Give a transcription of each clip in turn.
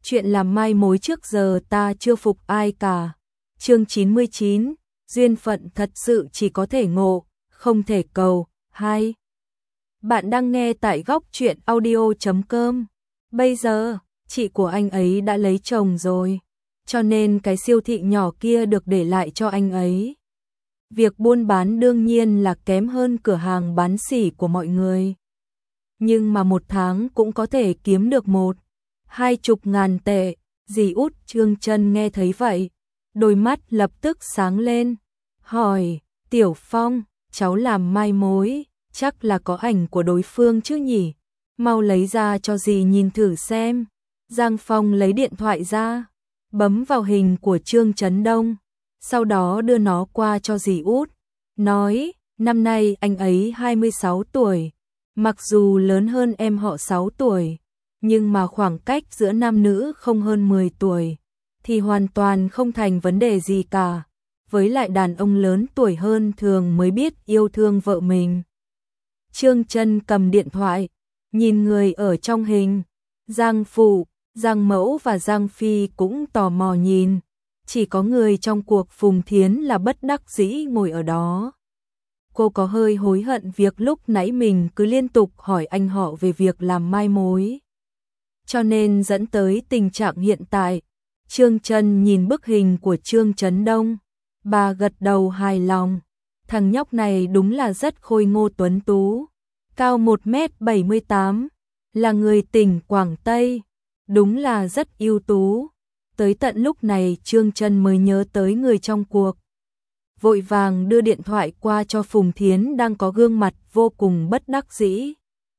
chuyện làm mai mối trước giờ ta chưa phục ai cả. Chương 99, duyên phận thật sự chỉ có thể ngộ, không thể cầu. 2. Bạn đang nghe tại góc truyện audio.com. Bây giờ, chị của anh ấy đã lấy chồng rồi, cho nên cái siêu thị nhỏ kia được để lại cho anh ấy. Việc buôn bán đương nhiên là kém hơn cửa hàng bán sỉ của mọi người. Nhưng mà một tháng cũng có thể kiếm được 1-20 tệ. Dì út Trương Chân nghe thấy vậy, đôi mắt lập tức sáng lên, hỏi, Tiểu Phong, cháu làm mai mối, chắc là có ảnh của đối phương chứ nhỉ? Mau lấy ra cho dì nhìn thử xem. Giang Phong lấy điện thoại ra, bấm vào hình của Trương Chấn Đông, sau đó đưa nó qua cho dì út, nói, năm nay anh ấy 26 tuổi, mặc dù lớn hơn em họ 6 tuổi, nhưng mà khoảng cách giữa nam nữ không hơn 10 tuổi, thì hoàn toàn không thành vấn đề gì cả. Với lại đàn ông lớn tuổi hơn thường mới biết yêu thương vợ mình. Trương Chân cầm điện thoại, nhìn người ở trong hình, Giang Phụ, Giang Mẫu và Giang Phi cũng tò mò nhìn, chỉ có người trong cuộc Phùng Thiến là bất đắc dĩ ngồi ở đó. Cô có hơi hối hận việc lúc nãy mình cứ liên tục hỏi anh họ về việc làm mai mối, cho nên dẫn tới tình trạng hiện tại. Trương Chân nhìn bức hình của Trương Chấn Đông, bà gật đầu hài lòng. Thằng nhóc này đúng là rất khôi ngô tuấn tú, cao 1m78, là người tỉnh Quảng Tây, đúng là rất ưu tú. Tới tận lúc này Trương Chân mới nhớ tới người trong cuộc, vội vàng đưa điện thoại qua cho Phùng Thiến đang có gương mặt vô cùng bất đắc dĩ.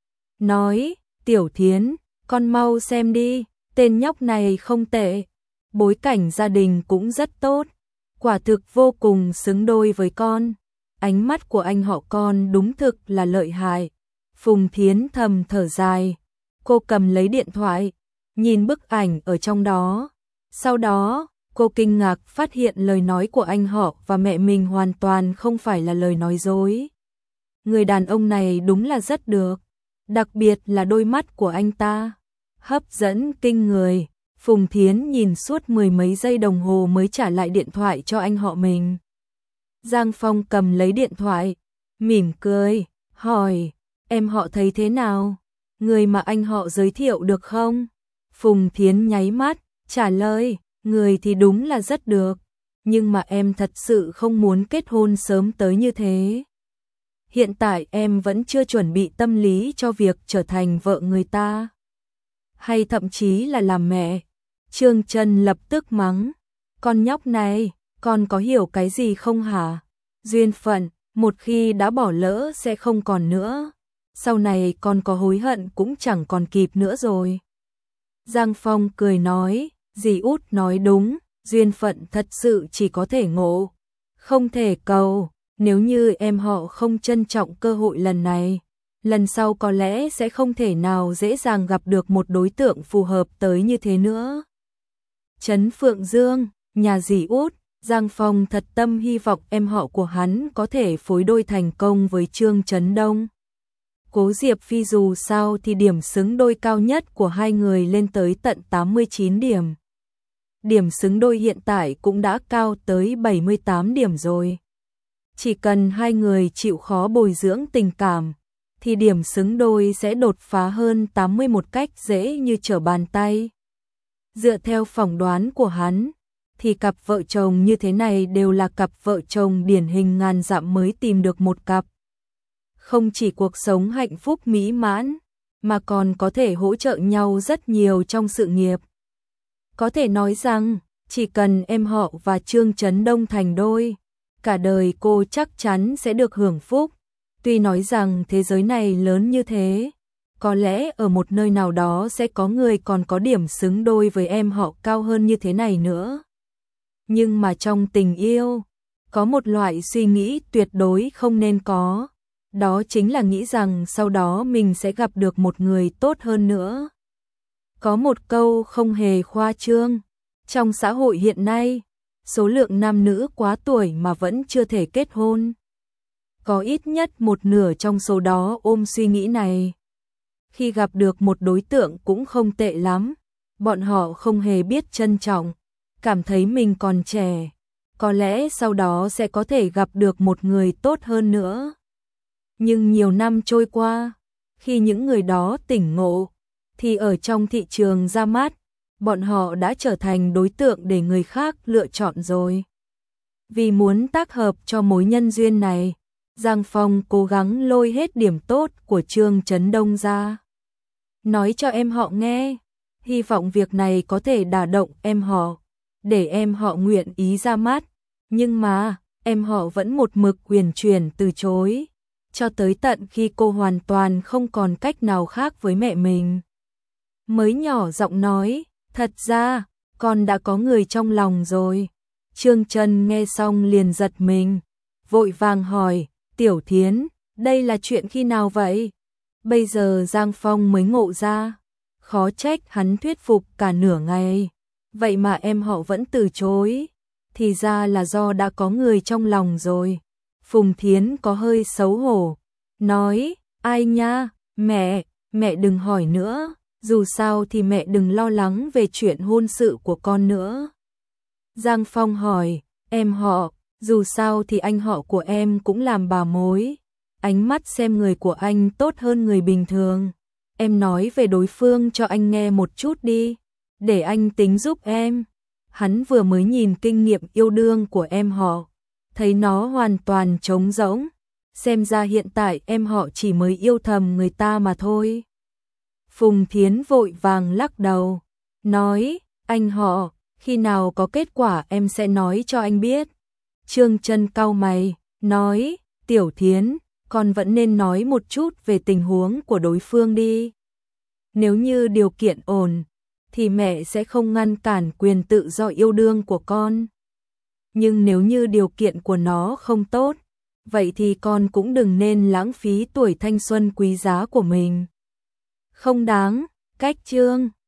Nói, Tiểu Thiến, con mau xem đi, tên nhóc này không tệ, bối cảnh gia đình cũng rất tốt, quả thực vô cùng xứng đôi với con. Ánh mắt của anh họ con đúng thực là lợi hại. Phùng Thiến thầm thở dài, cô cầm lấy điện thoại, nhìn bức ảnh ở trong đó. Sau đó, cô kinh ngạc phát hiện lời nói của anh họ và mẹ mình hoàn toàn không phải là lời nói dối. Người đàn ông này đúng là rất được, đặc biệt là đôi mắt của anh ta, hấp dẫn kinh người. Phùng Thiến nhìn suốt mười mấy giây đồng hồ mới trả lại điện thoại cho anh họ mình. Giang Phong cầm lấy điện thoại, mỉm cười, hỏi, em họ thấy thế nào? Người mà anh họ giới thiệu được không? Phùng Thiến nháy mắt, trả lời, người thì đúng là rất được, nhưng mà em thật sự không muốn kết hôn sớm tới như thế. Hiện tại em vẫn chưa chuẩn bị tâm lý cho việc trở thành vợ người ta, hay thậm chí là làm mẹ. Trương Chân lập tức mắng, con nhóc này, con có hiểu cái gì không hả? Duyên phận, một khi đã bỏ lỡ sẽ không còn nữa, sau này con có hối hận cũng chẳng còn kịp nữa rồi. Giang Phong cười nói, dì út nói đúng, duyên phận thật sự chỉ có thể ngộ, không thể cầu. Nếu như em họ không trân trọng cơ hội lần này, lần sau có lẽ sẽ không thể nào dễ dàng gặp được một đối tượng phù hợp tới như thế nữa. Trấn Phượng Dương, nhà dì út, Giang Phong thật tâm hy vọng em họ của hắn có thể phối đôi thành công với Trương Chấn Đông. Cố Diệp Phi dù sao thì điểm xứng đôi cao nhất của hai người lên tới tận 89 điểm. Điểm xứng đôi hiện tại cũng đã cao tới 78 điểm rồi. Chỉ cần hai người chịu khó bồi dưỡng tình cảm, thì điểm xứng đôi sẽ đột phá hơn 80 một cách dễ như trở bàn tay. Dựa theo phỏng đoán của hắn, thì cặp vợ chồng như thế này đều là cặp vợ chồng điển hình ngàn dặm mới tìm được một cặp. Không chỉ cuộc sống hạnh phúc mỹ mãn, mà còn có thể hỗ trợ nhau rất nhiều trong sự nghiệp. Có thể nói rằng, chỉ cần em họ và Trương Chấn Đông thành đôi, cả đời cô chắc chắn sẽ được hưởng phúc. Tuy nói rằng thế giới này lớn như thế, có lẽ ở một nơi nào đó sẽ có người còn có điểm xứng đôi với em họ cao hơn như thế này nữa. Nhưng mà trong tình yêu, có một loại suy nghĩ tuyệt đối không nên có, đó chính là nghĩ rằng sau đó mình sẽ gặp được một người tốt hơn nữa. Có một câu không hề khoa trương, trong xã hội hiện nay, số lượng nam nữ quá tuổi mà vẫn chưa thể kết hôn, có ít nhất một nửa trong số đó ôm suy nghĩ này. Khi gặp được một đối tượng cũng không tệ lắm, bọn họ không hề biết trân trọng, cảm thấy mình còn trẻ, có lẽ sau đó sẽ có thể gặp được một người tốt hơn nữa. Nhưng nhiều năm trôi qua, khi những người đó tỉnh ngộ, thì ở trong thị trường ra mắt, bọn họ đã trở thành đối tượng để người khác lựa chọn rồi. Vì muốn tác hợp cho mối nhân duyên này, Giang Phong cố gắng lôi hết điểm tốt của Trương Chấn Đông ra. Nói cho em họ nghe, hy vọng việc này có thể đả động em họ, để em họ nguyện ý ra mắt. Nhưng mà, em họ vẫn một mực uyển chuyển từ chối, cho tới tận khi cô hoàn toàn không còn cách nào khác với mẹ mình. Mới nhỏ giọng nói, thật ra, con đã có người trong lòng rồi. Trương Trân nghe xong liền giật mình, vội vàng hỏi, Tiểu Thiến, đây là chuyện khi nào vậy? Bây giờ Giang Phong mới ngộ ra, khó trách hắn thuyết phục cả nửa ngày, vậy mà em họ vẫn từ chối, thì ra là do đã có người trong lòng rồi. Phùng Thiến có hơi xấu hổ, nói, ai nha, mẹ đừng hỏi nữa, dù sao thì mẹ đừng lo lắng về chuyện hôn sự của con nữa. Giang Phong hỏi, em họ, dù sao thì anh họ của em cũng làm bà mối, ánh mắt xem người của anh tốt hơn người bình thường. Em nói về đối phương cho anh nghe một chút đi, để anh tính giúp em. Hắn vừa mới nhìn kinh nghiệm yêu đương của em họ, thấy nó hoàn toàn trống rỗng, xem ra hiện tại em họ chỉ mới yêu thầm người ta mà thôi. Phùng Thiến vội vàng lắc đầu, nói, anh họ, khi nào có kết quả em sẽ nói cho anh biết. Trương Trân cau mày, nói, Tiểu Thiến, con vẫn nên nói một chút về tình huống của đối phương đi. Nếu như điều kiện ổn, thì mẹ sẽ không ngăn cản quyền tự do yêu đương của con. Nhưng nếu như điều kiện của nó không tốt, vậy thì con cũng đừng nên lãng phí tuổi thanh xuân quý giá của mình. Không đáng, cách Trương